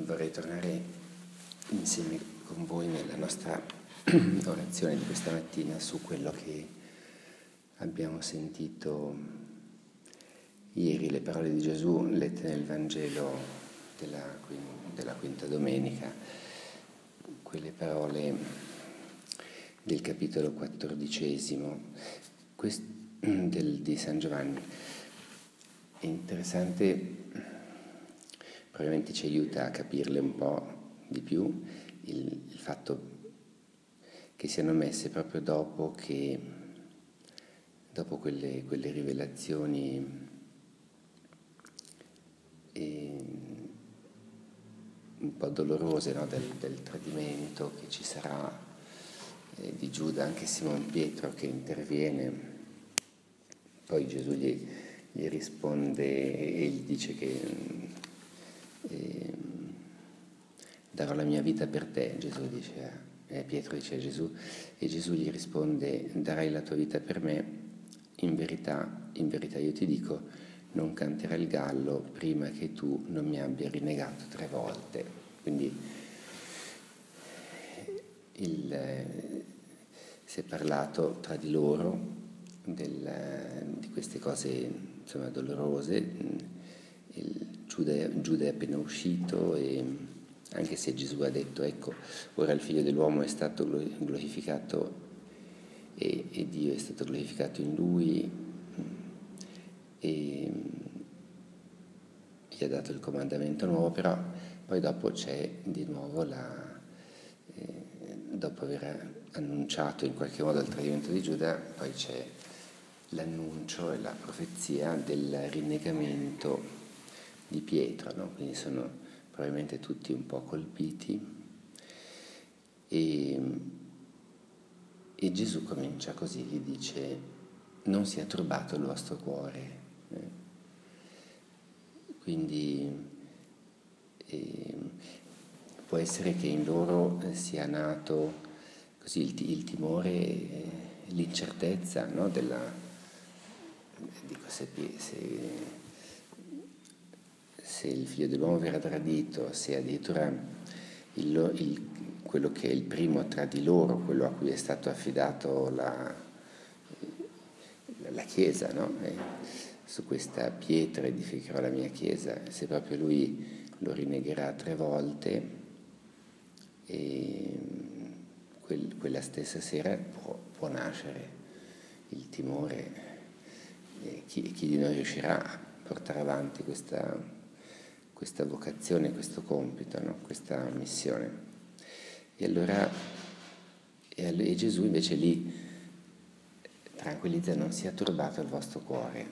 vorrei tornare insieme con voi nella nostra orazione di questa mattina su quello che abbiamo sentito ieri, le parole di Gesù lette nel Vangelo della quinta domenica, quelle parole del capitolo 14 di San Giovanni. È interessante, probabilmente ci aiuta a capirle un po' di più il fatto che siano messe proprio dopo quelle rivelazioni un po' dolorose, no? del tradimento che ci sarà, di Giuda, anche Simon Pietro che interviene. Poi Gesù gli risponde e gli dice che darò la mia vita per te. Gesù dice, Pietro dice a Gesù, e Gesù gli risponde: darai la tua vita per me. In verità io ti dico, non canterà il gallo prima che tu non mi abbia rinnegato 3 volte. Quindi si è parlato tra di loro di queste cose, insomma, dolorose. Giuda è appena uscito, e anche se Gesù ha detto, ecco, ora il Figlio dell'uomo è stato glorificato e Dio è stato glorificato in lui, e gli ha dato il comandamento nuovo, però poi dopo c'è di nuovo dopo aver annunciato in qualche modo il tradimento di Giuda, poi c'è l'annuncio e la profezia del rinnegamento di Pietro, no? Quindi sono probabilmente tutti un po' colpiti, e Gesù comincia così, gli dice: non sia turbato il vostro cuore. Quindi può essere che in loro sia nato così il timore, l'incertezza, no? Dico, se il Figlio dell'uomo verrà tradito, se addirittura quello che è il primo tra di loro, quello a cui è stato affidato la Chiesa, no? Su questa pietra edificherò la mia Chiesa, se proprio lui lo rinnegherà 3 volte, e quella stessa sera può nascere il timore. Chi di noi riuscirà a portare avanti questa vocazione, questo compito, no? Questa missione? E allora e Gesù invece lì tranquillizza: non sia turbato il vostro cuore,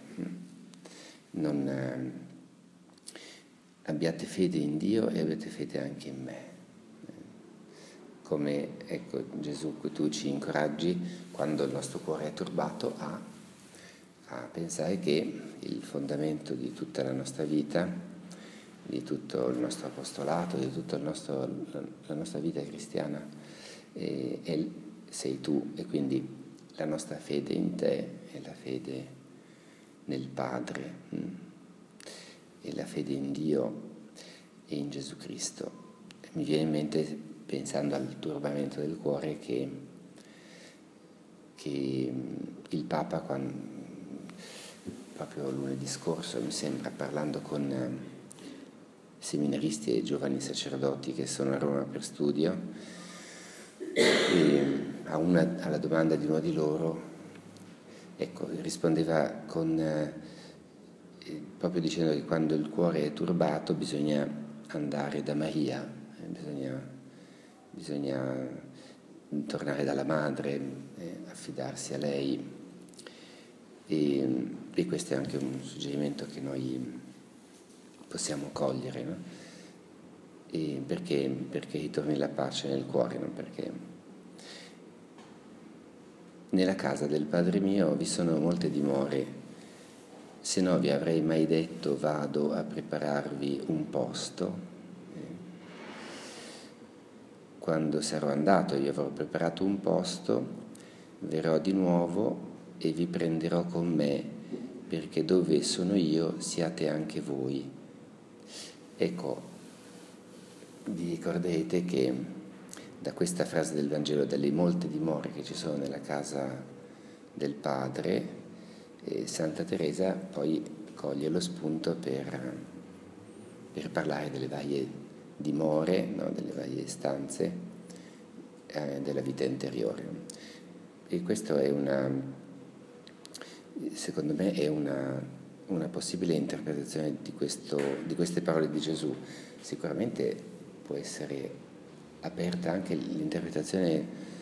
non abbiate fede in Dio e avete fede anche in me. Come, ecco, Gesù, tu ci incoraggi quando il nostro cuore è turbato a pensare che il fondamento di tutta la nostra vita, di tutto il nostro apostolato, di tutta la nostra vita cristiana sei tu, e quindi la nostra fede in te è la fede nel Padre, e la fede in Dio e in Gesù Cristo. Mi viene in mente, pensando al turbamento del cuore, che il Papa, proprio lunedì scorso, mi sembra, parlando con seminaristi e giovani sacerdoti che sono a Roma per studio, e alla domanda di uno di loro, ecco, rispondeva proprio dicendo che quando il cuore è turbato bisogna andare da Maria, bisogna tornare dalla madre, affidarsi a lei, e questo è anche un suggerimento che noi possiamo cogliere, no? E perché ritorni la pace nel cuore, no? Perché nella casa del Padre mio vi sono molte dimore, se no vi avrei mai detto vado a prepararvi un posto. Quando sarò andato e vi avrò preparato un posto, verrò di nuovo e vi prenderò con me, perché dove sono io siate anche voi. Ecco, vi ricorderete che da questa frase del Vangelo, dalle molte dimore che ci sono nella casa del Padre, Santa Teresa poi coglie lo spunto per parlare delle varie dimore, no? Delle varie stanze della vita interiore. E questo è secondo me è una possibile interpretazione di queste parole di Gesù. Sicuramente può essere aperta anche l'interpretazione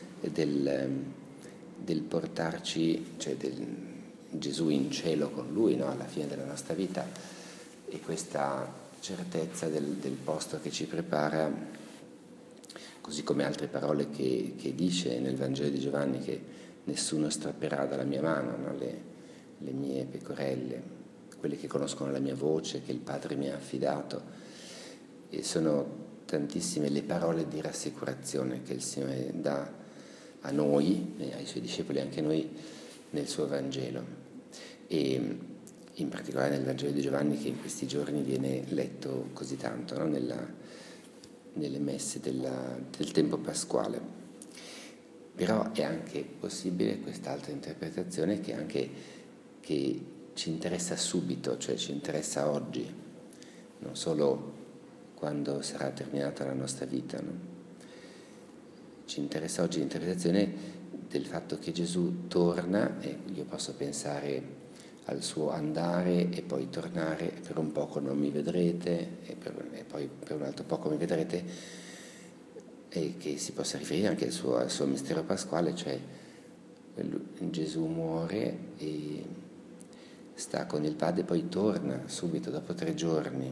del portarci, cioè del Gesù in cielo con Lui, no? Alla fine della nostra vita, e questa certezza del posto che ci prepara, così come altre parole che dice nel Vangelo di Giovanni, che nessuno strapperà dalla mia mano, no? Le mie pecorelle, quelle che conoscono la mia voce, che il Padre mi ha affidato. E sono tantissime le parole di rassicurazione che il Signore dà a noi, ai Suoi discepoli, anche a noi, nel Suo Vangelo. E in particolare nel Vangelo di Giovanni, che in questi giorni viene letto così tanto, no? Nelle messe del tempo pasquale. Però è anche possibile quest'altra interpretazione che ci interessa subito, cioè ci interessa oggi, non solo quando sarà terminata la nostra vita, no? Ci interessa oggi l'interpretazione del fatto che Gesù torna, e io posso pensare al suo andare e poi tornare, per un poco non mi vedrete e poi per un altro poco mi vedrete, e che si possa riferire anche al suo mistero pasquale, cioè Gesù muore e sta con il Padre e poi torna subito dopo 3 giorni,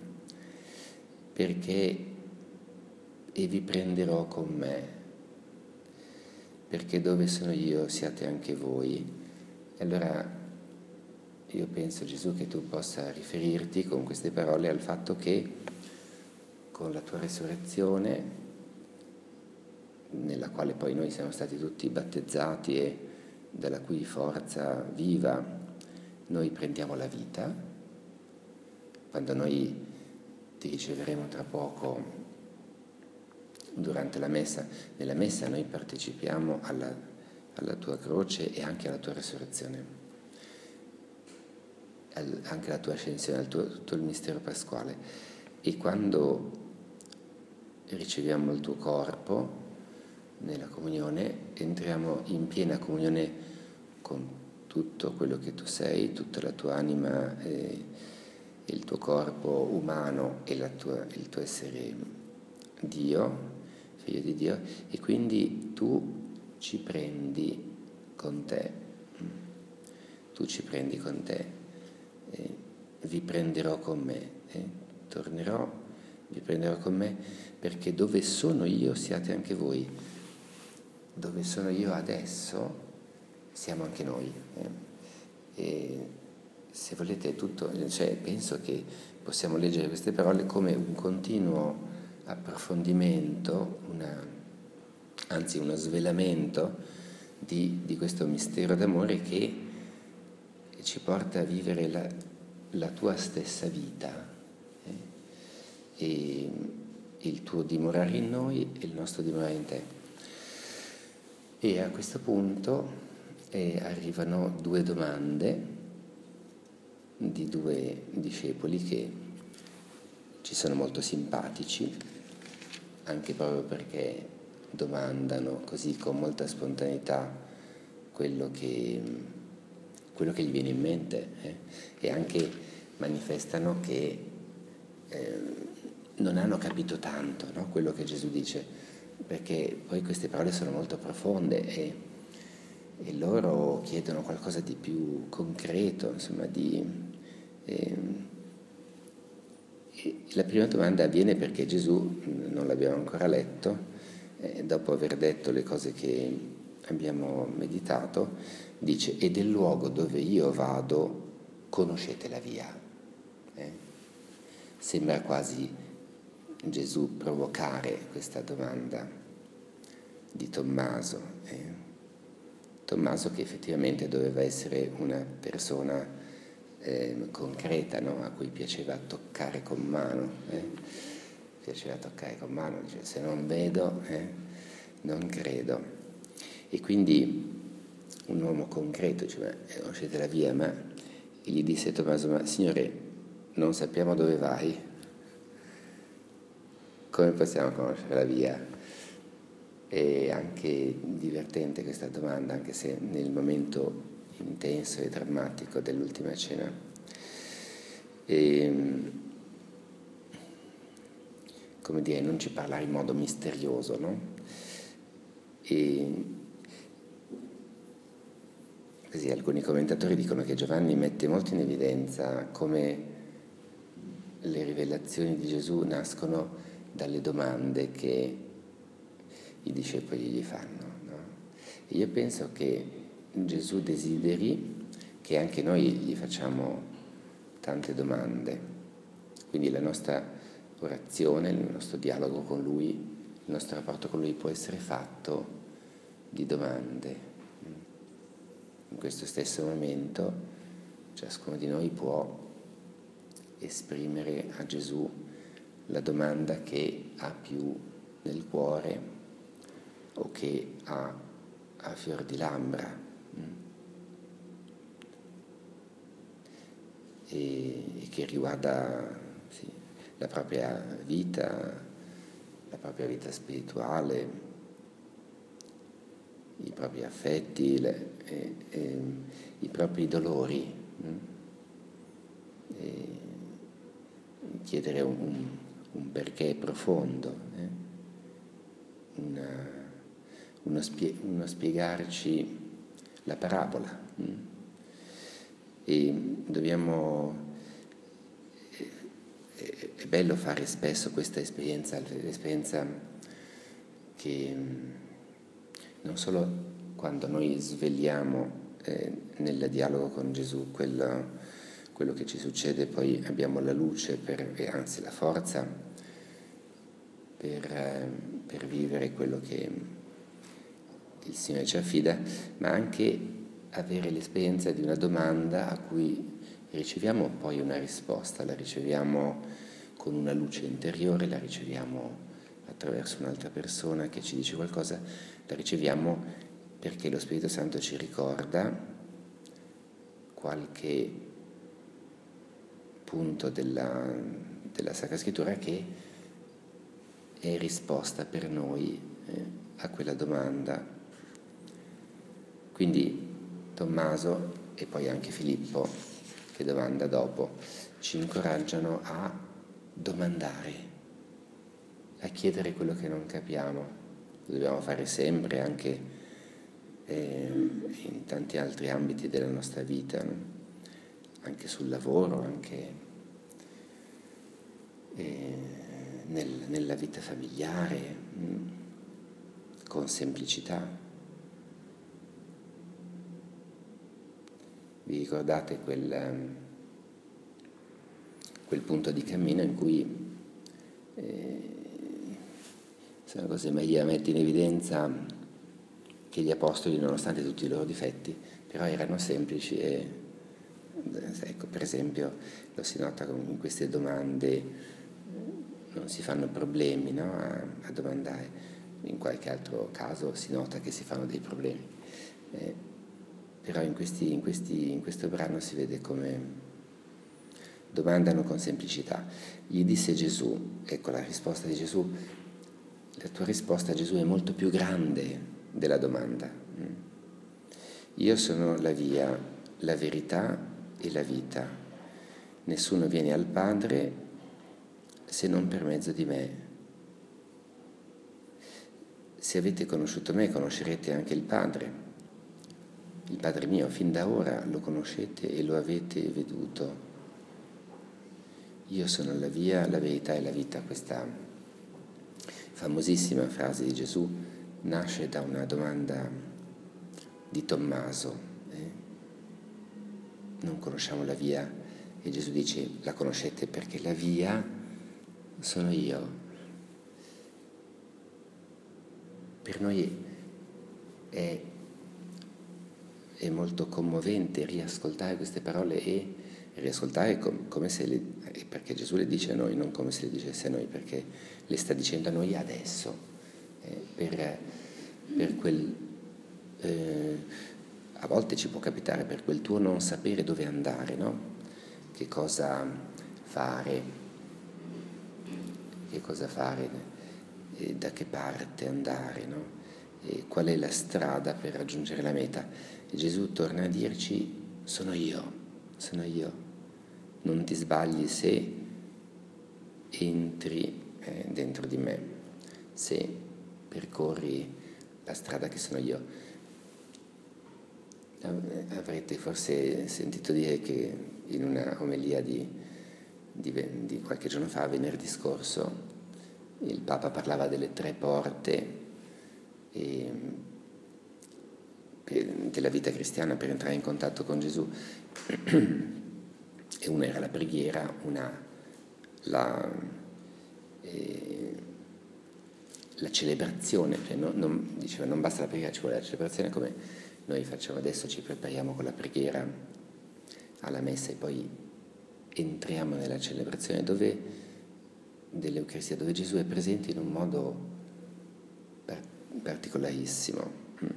perché e vi prenderò con me, perché dove sono io siate anche voi. E allora io penso, Gesù, che tu possa riferirti con queste parole al fatto che con la tua resurrezione, nella quale poi noi siamo stati tutti battezzati e dalla cui forza viva noi prendiamo la vita, quando noi ti riceveremo tra poco durante la messa. Nella messa noi partecipiamo alla tua croce e anche alla tua resurrezione, anche alla tua ascensione, tutto il mistero pasquale. E quando riceviamo il tuo corpo nella comunione, entriamo in piena comunione con tutto quello che tu sei, tutta la tua anima, il tuo corpo umano e il tuo essere Dio, figlio di Dio, e quindi tu ci prendi con te, vi prenderò con me, tornerò, vi prenderò con me, perché dove sono io siate anche voi, dove sono io adesso siamo anche noi. E se volete penso che possiamo leggere queste parole come un continuo approfondimento, anzi uno svelamento di questo mistero d'amore che ci porta a vivere la tua stessa vita, e il tuo dimorare in noi e il nostro dimorare in te. E a questo punto arrivano 2 domande di 2 discepoli che ci sono molto simpatici, anche proprio perché domandano così con molta spontaneità quello che gli viene in mente, e anche manifestano che non hanno capito tanto, no? Quello che Gesù dice, perché poi queste parole sono molto profonde e loro chiedono qualcosa di più concreto, insomma, la prima domanda avviene perché Gesù, non l'abbiamo ancora letto, dopo aver detto le cose che abbiamo meditato, dice: e del luogo dove io vado conoscete la via. Sembra quasi Gesù provocare questa domanda di Tommaso. Tommaso, che effettivamente doveva essere una persona concreta, no? A cui piaceva toccare con mano. piaceva toccare con mano, dice se non vedo, non credo. E quindi un uomo concreto, dice, ma conoscete la via? E gli disse Tommaso, ma Signore, non sappiamo dove vai, come possiamo conoscere la via? È anche divertente questa domanda, anche se nel momento intenso e drammatico dell'ultima cena. Come dire, non ci parla in modo misterioso, no? E così alcuni commentatori dicono che Giovanni mette molto in evidenza come le rivelazioni di Gesù nascono dalle domande che i discepoli gli fanno, no? E io penso che Gesù desideri che anche noi gli facciamo tante domande, quindi la nostra orazione, il nostro dialogo con Lui, il nostro rapporto con Lui può essere fatto di domande. In questo stesso momento ciascuno di noi può esprimere a Gesù la domanda che ha più nel cuore o che ha a fior di labbra, e che riguarda la propria vita spirituale, i propri affetti, i propri dolori. E chiedere un perché profondo, uno spiegarci la parabola. E dobbiamo, è bello fare spesso questa esperienza, l'esperienza che non solo quando noi svegliamo nel dialogo con Gesù quello che ci succede, poi abbiamo la luce, anzi la forza per vivere quello che il Signore ci affida, ma anche avere l'esperienza di una domanda a cui riceviamo poi una risposta, la riceviamo con una luce interiore, la riceviamo attraverso un'altra persona che ci dice qualcosa, la riceviamo perché lo Spirito Santo ci ricorda qualche punto della Sacra Scrittura che è risposta per noi a quella domanda. Quindi Tommaso e poi anche Filippo, che domanda dopo, ci incoraggiano a domandare, a chiedere quello che non capiamo. Lo dobbiamo fare sempre, anche in tanti altri ambiti della nostra vita, no? Anche sul lavoro, anche nella vita familiare, con semplicità. Vi ricordate quel punto di cammino in cui Maria mette in evidenza che gli apostoli, nonostante tutti i loro difetti, però erano semplici e, ecco, per esempio, lo si nota in queste domande, non si fanno problemi, no, a domandare. In qualche altro caso si nota che si fanno dei problemi. Però in questo brano si vede come domandano con semplicità. Gli disse Gesù, ecco la risposta di Gesù, la tua risposta, Gesù, è molto più grande della domanda. Io sono la via, la verità e la vita. Nessuno viene al Padre se non per mezzo di me. Se avete conosciuto me, conoscerete anche il Padre. Il Padre mio, fin da ora lo conoscete e lo avete veduto. Io sono la via, la verità e la vita. Questa famosissima frase di Gesù nasce da una domanda di Tommaso. Non conosciamo la via, e Gesù dice, la conoscete perché la via sono io. Per noi è è molto commovente riascoltare queste parole e riascoltare come se perché Gesù le dice a noi, non come se le dicesse a noi, perché le sta dicendo a noi adesso, per quel, a volte ci può capitare, per quel tuo non sapere dove andare, no? Che cosa fare, e da che parte andare, no? E qual è la strada per raggiungere la meta. E Gesù torna a dirci: sono io, non ti sbagli se entri dentro di me, se percorri la strada che sono io. Avrete forse sentito dire che in una omelia di qualche giorno fa, venerdì scorso, il Papa parlava delle 3 porte della vita cristiana per entrare in contatto con Gesù. E una era la preghiera, la celebrazione, cioè diceva non basta la preghiera, ci vuole la celebrazione, come noi facciamo adesso, ci prepariamo con la preghiera alla messa e poi entriamo nella celebrazione dell'Eucaristia, dove Gesù è presente in un modo particolarissimo.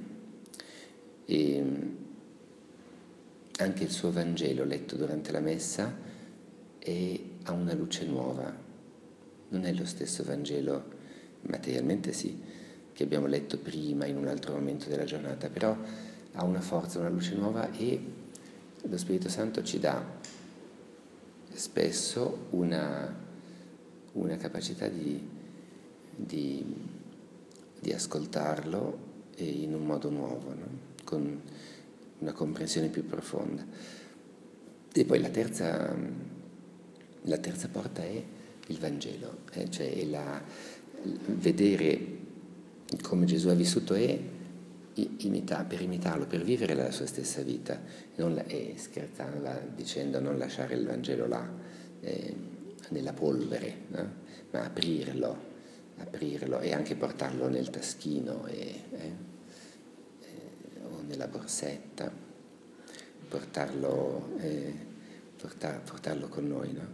E anche il suo Vangelo letto durante la messa ha una luce nuova, non è lo stesso Vangelo, materialmente sì, che abbiamo letto prima in un altro momento della giornata, però ha una forza, una luce nuova, e lo Spirito Santo ci dà spesso una capacità di ascoltarlo in un modo nuovo, no? Con una comprensione più profonda. E poi la terza porta è il Vangelo, cioè vedere come Gesù ha vissuto e per imitarlo, per vivere la sua stessa vita, scherzando dicendo non lasciare il Vangelo là nella polvere, no? Ma aprirlo e anche portarlo nel taschino o nella borsetta, portarlo con noi, no?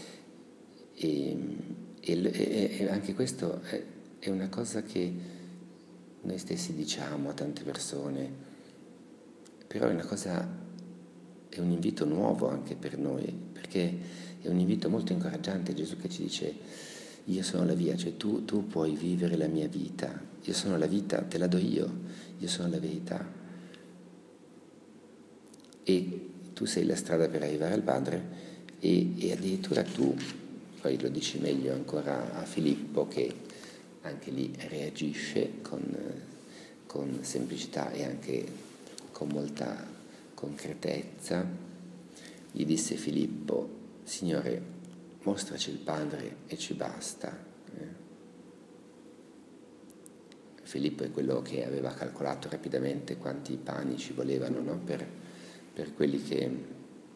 E anche questo è una cosa che noi stessi diciamo a tante persone, però è un invito nuovo anche per noi, perché è un invito molto incoraggiante. Gesù che ci dice: io sono la via, cioè tu puoi vivere la mia vita, io sono la vita, te la do io sono la verità, e tu sei la strada per arrivare al Padre. E addirittura tu, poi lo dici meglio ancora a Filippo, che anche lì reagisce con semplicità e anche con molta concretezza. Gli disse Filippo: Signore, mostraci il Padre e ci basta. Filippo è quello che aveva calcolato rapidamente quanti pani ci volevano, no? per quelli che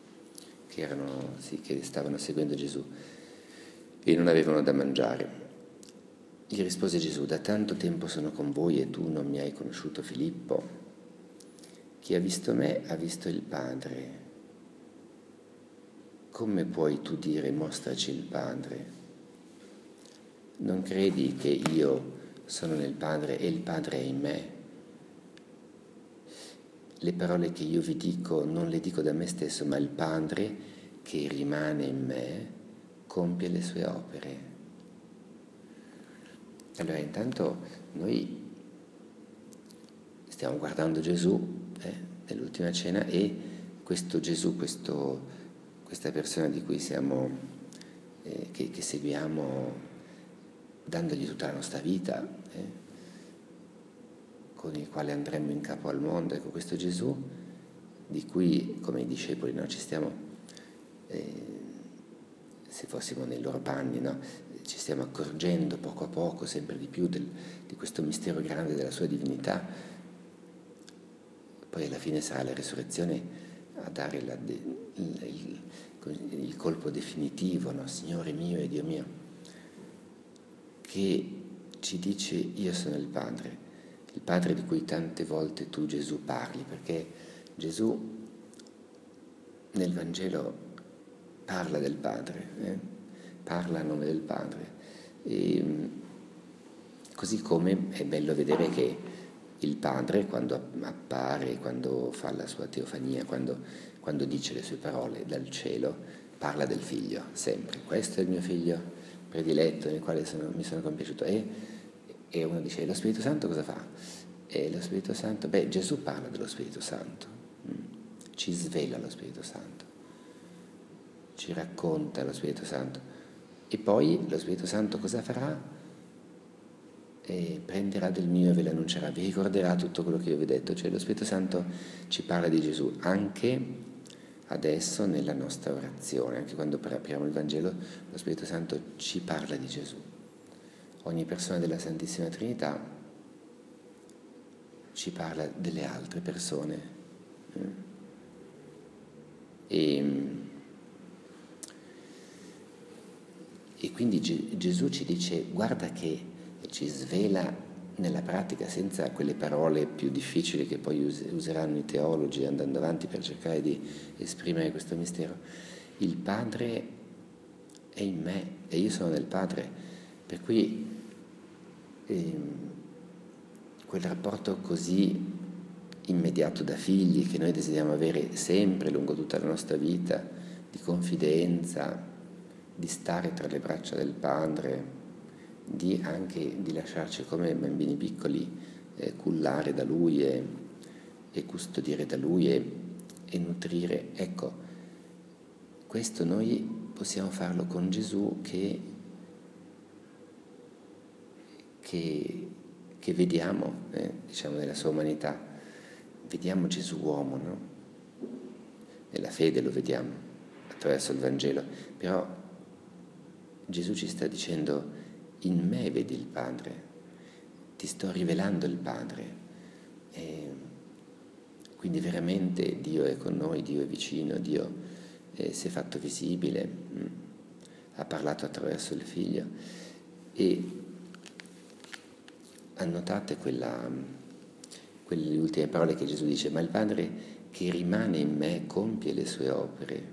stavano seguendo Gesù e non avevano da mangiare. Gli rispose Gesù: da tanto tempo sono con voi e tu non mi hai conosciuto, Filippo? Chi ha visto me ha visto il Padre. Come puoi tu dire mostraci il Padre? Non credi che io sono nel Padre e il Padre è in me? Le parole che io vi dico non le dico da me stesso, ma il Padre che rimane in me compie le sue opere. Allora intanto noi stiamo guardando Gesù nell'ultima cena, e questo Gesù, questa persona di cui che seguiamo dandogli tutta la nostra vita, con il quale andremo in capo al mondo, ecco, questo Gesù di cui come i discepoli ci stiamo, se fossimo nei loro panni, no? Ci stiamo accorgendo poco a poco sempre di più di questo mistero grande della sua divinità. Poi alla fine sarà la risurrezione a dare il colpo definitivo, no? Signore mio e Dio mio, che ci dice: io sono il Padre di cui tante volte tu, Gesù, parli, perché Gesù nel Vangelo parla del Padre, parla a nome del Padre. E, così come è bello vedere che il Padre, quando appare, quando fa la sua teofania, quando dice le sue parole dal cielo, parla del Figlio, sempre. Questo è il mio Figlio prediletto, nel quale mi sono compiaciuto. E uno dice, lo Spirito Santo cosa fa? E lo Spirito Santo, Gesù parla dello Spirito Santo, ci svela lo Spirito Santo, ci racconta lo Spirito Santo. E poi lo Spirito Santo cosa farà? Prenderà del mio e ve l'annuncerà, vi ricorderà tutto quello che io vi ho detto. Cioè lo Spirito Santo ci parla di Gesù anche adesso nella nostra orazione, anche quando apriamo il Vangelo, lo Spirito Santo ci parla di Gesù. Ogni persona della Santissima Trinità ci parla delle altre persone. E quindi Gesù ci dice, guarda che ci svela nella pratica, senza quelle parole più difficili che poi useranno i teologi andando avanti per cercare di esprimere questo mistero. Il Padre è in me e io sono nel Padre, per cui quel rapporto così immediato da figli che noi desideriamo avere sempre lungo tutta la nostra vita, di confidenza, di stare tra le braccia del Padre, anche di lasciarci come bambini piccoli cullare da Lui e custodire da Lui e nutrire. Ecco, questo noi possiamo farlo con Gesù che vediamo, diciamo, nella sua umanità. Vediamo Gesù uomo, no? Nella fede lo vediamo attraverso il Vangelo, però Gesù ci sta dicendo: in me vedi il Padre, ti sto rivelando il Padre. Quindi veramente Dio è con noi, Dio è vicino, Dio si è fatto visibile, ha parlato attraverso il Figlio. E annotate quelle ultime parole che Gesù dice: ma il Padre che rimane in me compie le sue opere.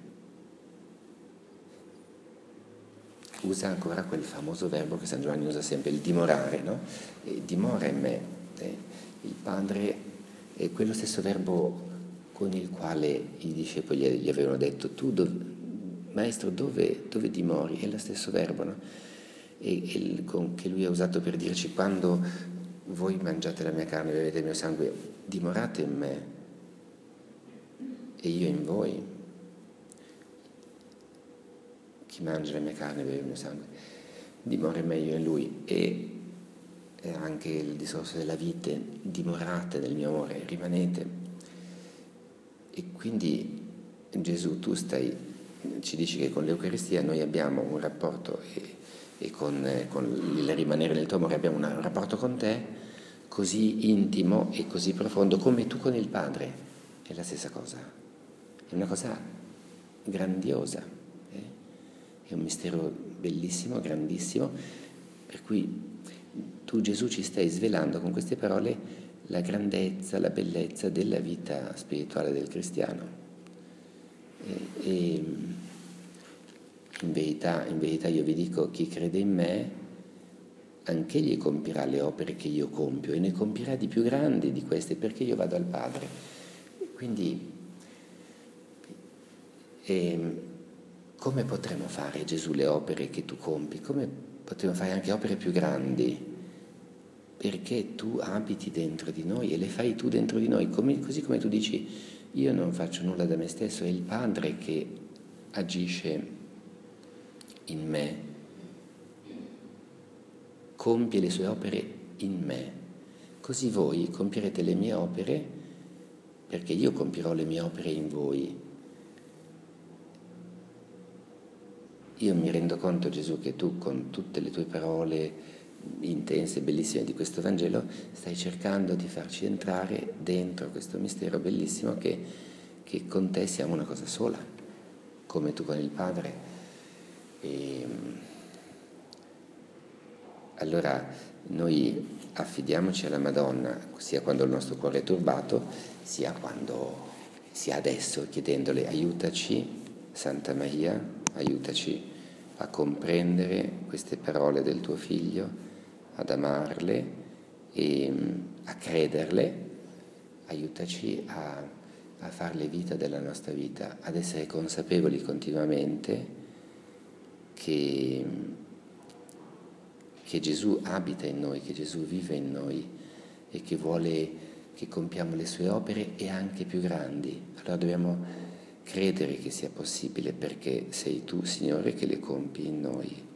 Usa ancora quel famoso verbo che San Giovanni usa sempre, il dimorare, no? E dimora in me. Il Padre è quello stesso verbo con il quale i discepoli gli avevano detto: Maestro, dove dimori? È lo stesso verbo, no? Che lui ha usato per dirci: quando voi mangiate la mia carne e bevete il mio sangue, dimorate in me e io in voi. Chi mangia la mia carne e beve il mio sangue dimora in me, io in lui. E anche il discorso della vite: dimorate nel mio amore, rimanete. E quindi Gesù, tu ci dici che con l'Eucaristia noi abbiamo un rapporto e con il rimanere nel tuo amore abbiamo un rapporto con te così intimo e così profondo come tu con il Padre. È la stessa cosa, è una cosa grandiosa. È un mistero bellissimo, grandissimo, per cui tu, Gesù, ci stai svelando con queste parole la grandezza, la bellezza della vita spirituale del cristiano. E in verità io vi dico: chi crede in me, anche egli compirà le opere che io compio e ne compirà di più grandi di queste, perché io vado al Padre. Quindi come potremo fare, Gesù, le opere che tu compi? Come potremo fare anche opere più grandi? Perché tu abiti dentro di noi e le fai tu dentro di noi, così come tu dici: io non faccio nulla da me stesso, è il Padre che agisce in me, compie le sue opere in me. Così voi compierete le mie opere, perché io compierò le mie opere in voi. Io mi rendo conto, Gesù, che tu con tutte le tue parole intense e bellissime di questo Vangelo stai cercando di farci entrare dentro questo mistero bellissimo che con te siamo una cosa sola, come tu con il Padre. E allora noi affidiamoci alla Madonna, sia quando il nostro cuore è turbato, sia quando sia adesso, chiedendole aiutaci, Santa Maria, aiutaci a comprendere queste parole del tuo Figlio, ad amarle e a crederle, aiutaci a farle vita della nostra vita, ad essere consapevoli continuamente che Gesù abita in noi, che Gesù vive in noi e che vuole che compiamo le sue opere e anche più grandi. Allora dobbiamo credere che sia possibile, perché sei tu, Signore, che le compi in noi.